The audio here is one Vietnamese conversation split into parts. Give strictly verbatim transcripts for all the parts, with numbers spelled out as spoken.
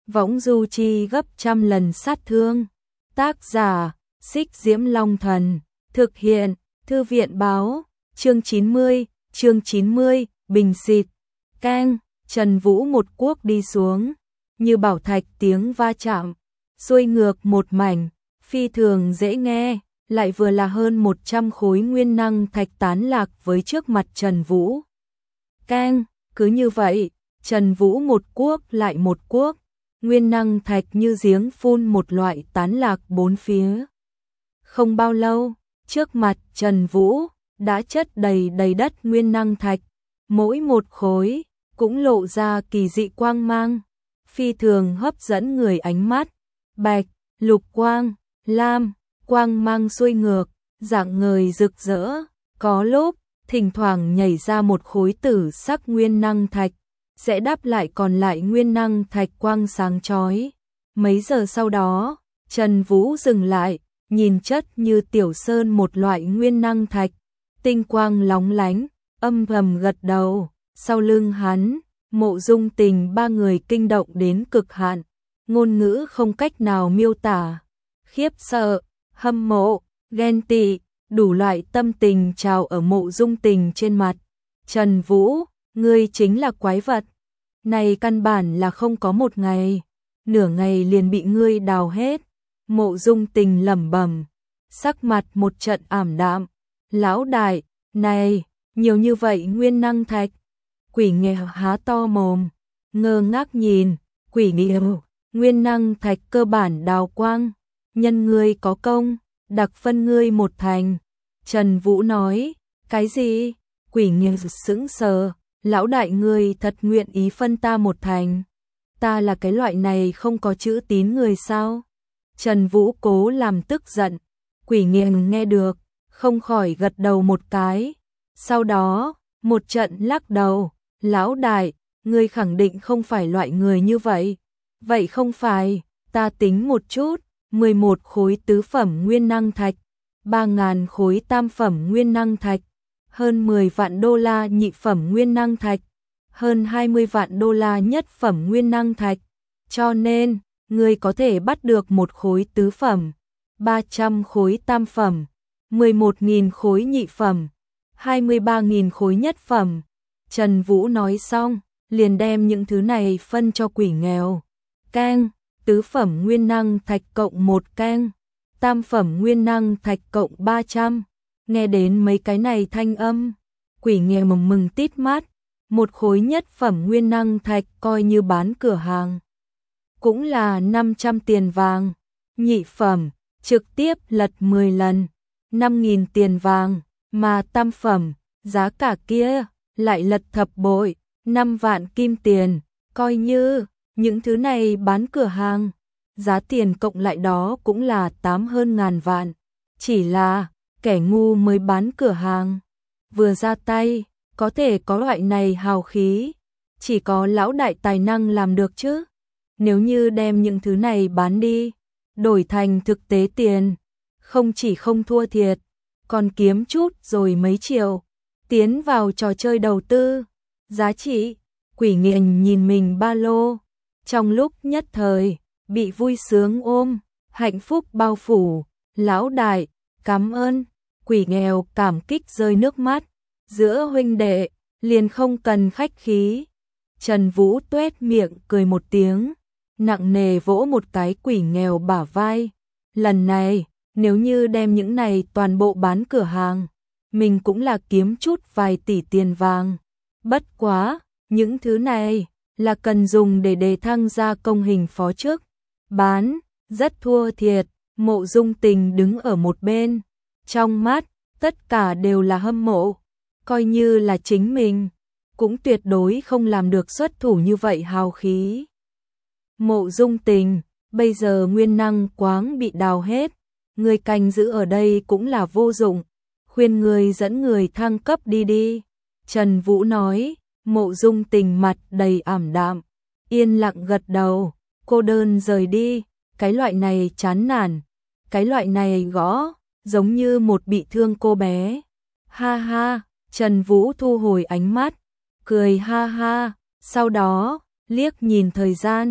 võng du chi gấp trăm lần sát thương. Tác giả, Xích Diễm Long Thần. Thực hiện, Thư viện báo. Chương chín mươi, chương chín mươi, bình xịt. Keng, Trần Vũ một cuốc đi xuống, như bảo thạch tiếng va chạm, xuôi ngược một mảnh, phi thường dễ nghe, lại vừa là hơn một trăm khối nguyên năng thạch tán lạc với trước mặt Trần Vũ. Keng, cứ như vậy, Trần Vũ một cuốc lại một cuốc, nguyên năng thạch như giếng phun một loại tán lạc bốn phía. Không bao lâu, trước mặt Trần Vũ đã chất đầy đầy đất nguyên năng thạch, mỗi một khối cũng lộ ra kỳ dị quang mang, phi thường hấp dẫn người ánh mắt. Bạch, lục quang, lam, quang mang xuôi ngược, dạng ngời rực rỡ, có lúc thỉnh thoảng nhảy ra một khối tử sắc nguyên năng thạch, sẽ đáp lại còn lại nguyên năng thạch quang sáng chói. Mấy giờ sau đó, Trần Vũ dừng lại, nhìn chất như tiểu sơn một loại nguyên năng thạch, tinh quang lóng lánh, âm thầm gật đầu. Sau lưng hắn, Mộ Dung Tình ba người kinh động đến cực hạn, ngôn ngữ không cách nào miêu tả, khiếp sợ, hâm mộ, ghen tị, đủ loại tâm tình trào ở Mộ Dung Tình trên mặt. Trần Vũ, ngươi chính là quái vật, này căn bản là không có một ngày, nửa ngày liền bị ngươi đào hết. Mộ Dung Tình lẩm bẩm, sắc mặt một trận ảm đạm. Lão đại, này, nhiều như vậy nguyên năng thạch. Quỷ nghèo há to mồm, ngơ ngác nhìn. Quỷ nghèo, nguyên năng thạch cơ bản đào quang, nhân ngươi có công, đặc phân ngươi một thành. Trần Vũ nói, cái gì? Quỷ nghèo sững sờ, lão đại ngươi thật nguyện ý phân ta một thành? Ta là cái loại này không có chữ tín người sao? Trần Vũ cố làm tức giận. Quỷ nghèo nghe được, không khỏi gật đầu một cái. Sau đó, một trận lắc đầu. Lão đại, ngươi khẳng định không phải loại người như vậy. Vậy không phải, ta tính một chút, mười một khối tứ phẩm nguyên năng thạch, ba ngàn khối tam phẩm nguyên năng thạch, hơn mười vạn đô la nhị phẩm nguyên năng thạch, hơn hai mươi vạn đô la nhất phẩm nguyên năng thạch. Cho nên, ngươi có thể bắt được một khối tứ phẩm, ba trăm khối tam phẩm, mười một nghìn khối nhị phẩm, hai mươi ba nghìn khối nhất phẩm. Trần Vũ nói xong, liền đem những thứ này phân cho quỷ nghèo. Keng, tứ phẩm nguyên năng thạch cộng một keng, tam phẩm nguyên năng thạch cộng ba trăm. Nghe đến mấy cái này thanh âm, quỷ nghèo mừng mừng tít mắt, một khối nhất phẩm nguyên năng thạch coi như bán cửa hàng, cũng là năm trăm tiền vàng, nhị phẩm, trực tiếp lật mười lần, năm nghìn tiền vàng, mà tam phẩm, giá cả kia lại lật thập bội, năm vạn kim tiền, coi như những thứ này bán cửa hàng, giá tiền cộng lại đó cũng là tám hơn ngàn vạn. Chỉ là kẻ ngu mới bán cửa hàng, vừa ra tay có thể có loại này hào khí, chỉ có lão đại tài năng làm được chứ. Nếu như đem những thứ này bán đi, đổi thành thực tế tiền, không chỉ không thua thiệt, còn kiếm chút rồi mấy triệu, tiến vào trò chơi đầu tư. Giá trị, quỷ nghiện nhìn mình ba lô, trong lúc nhất thời, bị vui sướng ôm, hạnh phúc bao phủ. Lão đại, cảm ơn. Quỷ nghèo cảm kích rơi nước mắt, giữa huynh đệ, liền không cần khách khí. Trần Vũ tuét miệng cười một tiếng, nặng nề vỗ một cái quỷ nghèo bả vai. Lần này, nếu như đem những này toàn bộ bán cửa hàng, mình cũng là kiếm chút vài tỷ tiền vàng. Bất quá, những thứ này là cần dùng để đề thăng gia công hình phó chức. Bán, rất thua thiệt. Mộ Dung Tình đứng ở một bên, trong mắt, tất cả đều là hâm mộ. Coi như là chính mình, cũng tuyệt đối không làm được xuất thủ như vậy hào khí. Mộ Dung Tình, bây giờ nguyên năng quáng bị đào hết, người canh giữ ở đây cũng là vô dụng, khuyên người dẫn người thăng cấp đi đi. Trần Vũ nói. Mộ Dung Tình mặt đầy ảm đạm, yên lặng gật đầu, cô đơn rời đi. Cái loại này chán nản, cái loại này gõ, giống như một bị thương cô bé. Ha ha, Trần Vũ thu hồi ánh mắt, cười ha ha, sau đó liếc nhìn thời gian,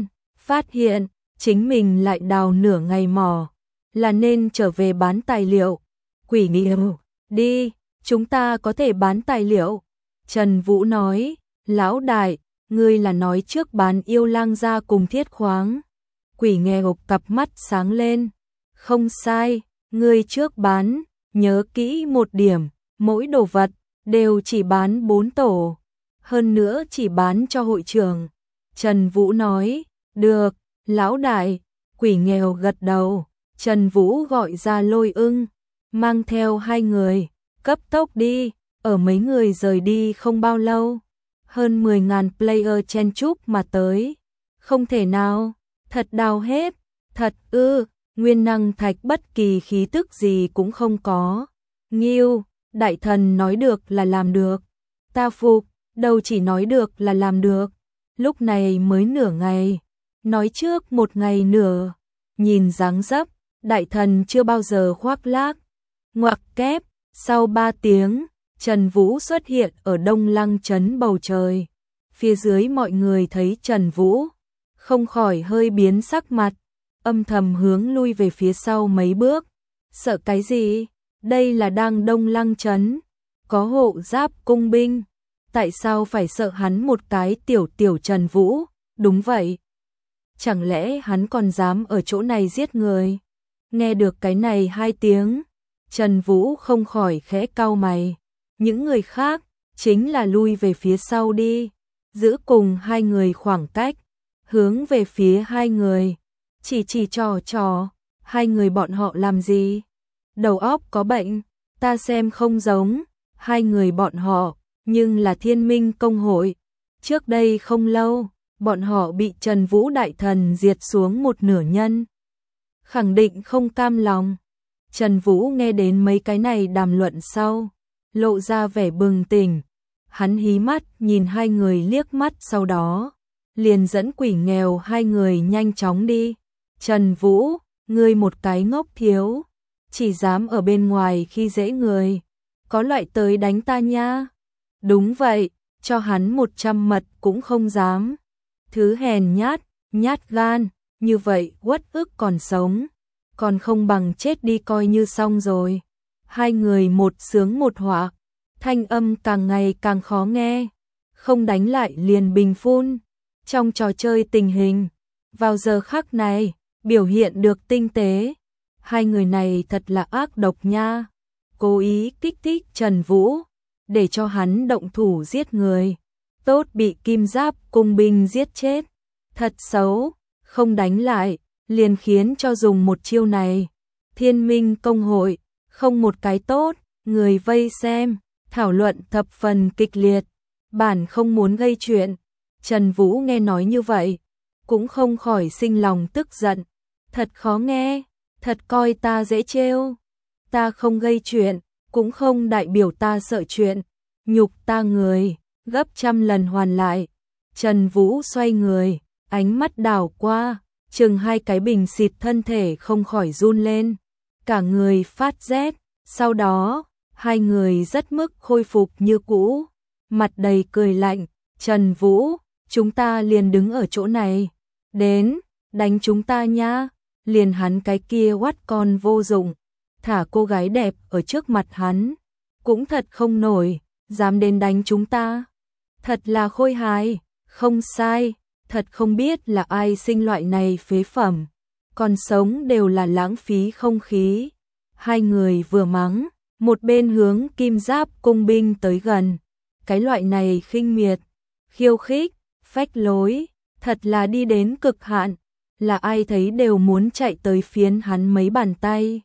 phát hiện chính mình lại đào nửa ngày mò, là nên trở về bán tài liệu. Quỷ nghiêu, đi, chúng ta có thể bán tài liệu. Trần Vũ nói, lão đại, ngươi là nói trước bán yêu lang gia cùng thiết khoáng. Quỷ nghèo cặp mắt sáng lên, không sai, ngươi trước bán, nhớ kỹ một điểm, mỗi đồ vật đều chỉ bán bốn tổ, hơn nữa chỉ bán cho hội trưởng. Trần Vũ nói, được, lão đại. Quỷ nghèo gật đầu. Trần Vũ gọi ra Lôi Ưng, mang theo hai người, cấp tốc đi. Ở mấy người rời đi không bao lâu, hơn mười ngàn player chen chúc mà tới. Không thể nào, thật đào hết, thật ư, nguyên năng thạch bất kỳ khí tức gì cũng không có. Nghiêu, đại thần nói được là làm được. Ta phục, đâu chỉ nói được là làm được. Lúc này mới nửa ngày, nói trước một ngày nửa. Nhìn dáng dấp, đại thần chưa bao giờ khoác lác. Ngoặc kép, sau ba tiếng, Trần Vũ xuất hiện ở Đông Lăng trấn bầu trời. Phía dưới mọi người thấy Trần Vũ, không khỏi hơi biến sắc mặt, âm thầm hướng lui về phía sau mấy bước. Sợ cái gì? Đây là đang Đông Lăng trấn, có hộ giáp cung binh, tại sao phải sợ hắn một cái tiểu tiểu Trần Vũ? Đúng vậy. Chẳng lẽ hắn còn dám ở chỗ này giết người? Nghe được cái này hai tiếng, Trần Vũ không khỏi khẽ cau mày. Những người khác chính là lui về phía sau đi, giữ cùng hai người khoảng cách, hướng về phía hai người, chỉ chỉ trò trò, hai người bọn họ làm gì? Đầu óc có bệnh, ta xem không giống, hai người bọn họ, nhưng là Thiên Minh công hội. Trước đây không lâu, bọn họ bị Trần Vũ đại thần diệt xuống một nửa nhân. Khẳng định không cam lòng. Trần Vũ nghe đến mấy cái này đàm luận sau, lộ ra vẻ bừng tỉnh. Hắn hí mắt nhìn hai người liếc mắt, sau đó liền dẫn quỷ nghèo hai người nhanh chóng đi. Trần Vũ, ngươi một cái ngốc thiếu, chỉ dám ở bên ngoài khi dễ người, có loại tới đánh ta nha. Đúng vậy, cho hắn một trăm mật cũng không dám. Thứ hèn nhát, nhát gan, như vậy uất ức còn sống, còn không bằng chết đi coi như xong rồi. Hai người một sướng một họa, thanh âm càng ngày càng khó nghe, không đánh lại liền bình phun. Trong trò chơi tình hình, vào giờ khắc này, biểu hiện được tinh tế. Hai người này thật là ác độc nha, cố ý kích thích Trần Vũ, để cho hắn động thủ giết người. Tốt bị kim giáp cung binh giết chết, thật xấu, không đánh lại, liền khiến cho dùng một chiêu này. Thiên Minh công hội, không một cái tốt, người vây xem, thảo luận thập phần kịch liệt, bản không muốn gây chuyện. Trần Vũ nghe nói như vậy, cũng không khỏi sinh lòng tức giận, thật khó nghe, thật coi ta dễ trêu. Ta không gây chuyện, cũng không đại biểu ta sợ chuyện, nhục ta người, gấp trăm lần hoàn lại. Trần Vũ xoay người, ánh mắt đảo qua, chừng hai cái bình xịt, thân thể không khỏi run lên, cả người phát rét. Sau đó, hai người rất mức khôi phục như cũ, mặt đầy cười lạnh. Trần Vũ, chúng ta liền đứng ở chỗ này, đến, đánh chúng ta nha. Liền hắn cái kia quát con vô dụng, thả cô gái đẹp ở trước mặt hắn, cũng thật không nổi, dám đến đánh chúng ta. Thật là khôi hài, không sai, thật không biết là ai sinh loại này phế phẩm, còn sống đều là lãng phí không khí. Hai người vừa mắng, một bên hướng kim giáp cung binh tới gần. Cái loại này khinh miệt, khiêu khích, phách lối, thật là đi đến cực hạn, là ai thấy đều muốn chạy tới phiến hắn mấy bàn tay.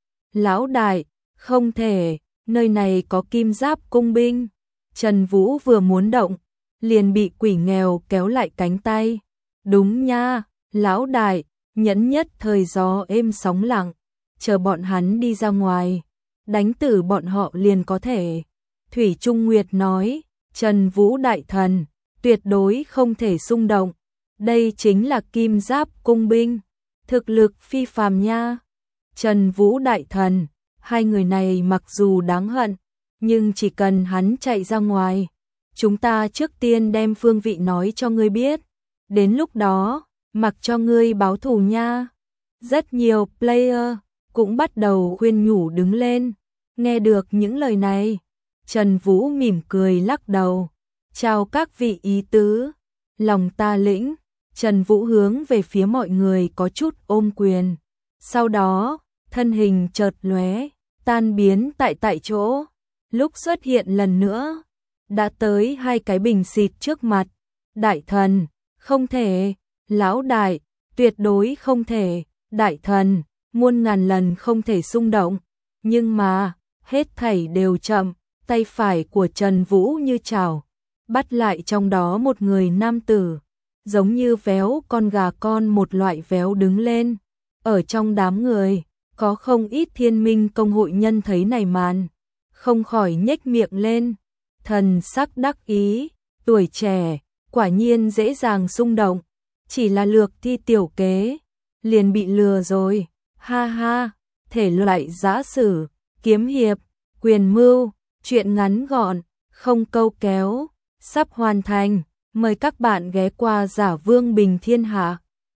Lão đại, không thể, nơi này có kim giáp cung binh. Trần Vũ vừa muốn động, liền bị quỷ nghèo kéo lại cánh tay. Đúng nha, lão đại, nhẫn nhất thời gió êm sóng lặng, chờ bọn hắn đi ra ngoài, đánh tử bọn họ liền có thể. Thủy Trung Nguyệt nói, Trần Vũ đại thần, tuyệt đối không thể xung động. Đây chính là kim giáp cung binh, thực lực phi phàm nha. Trần Vũ đại thần, hai người này mặc dù đáng hận, nhưng chỉ cần hắn chạy ra ngoài, chúng ta trước tiên đem phương vị nói cho ngươi biết. Đến lúc đó, mặc cho ngươi báo thù nha. Rất nhiều player cũng bắt đầu khuyên nhủ đứng lên. Nghe được những lời này, Trần Vũ mỉm cười lắc đầu. Chào các vị ý tứ, lòng ta lĩnh. Trần Vũ hướng về phía mọi người có chút ôm quyền. Sau đó, thân hình chợt lóe, tan biến tại tại chỗ. Lúc xuất hiện lần nữa, đã tới hai cái bình xịt trước mặt. Đại thần, không thể. Lão đại, tuyệt đối không thể. Đại thần, muôn ngàn lần không thể xung động. Nhưng mà, hết thảy đều chậm. Tay phải của Trần Vũ như chảo, bắt lại trong đó một người nam tử, giống như véo con gà con một loại véo đứng lên. Ở trong đám người, có không ít Thiên Minh công hội nhân thấy này màn, không khỏi nhếch miệng lên, thần sắc đắc ý, tuổi trẻ, quả nhiên dễ dàng xung động, chỉ là lược thi tiểu kế, liền bị lừa rồi, ha ha, thể loại giã sử, kiếm hiệp, quyền mưu, chuyện ngắn gọn, không câu kéo, sắp hoàn thành, mời các bạn ghé qua Giả Vương Bình Thiên Hạ.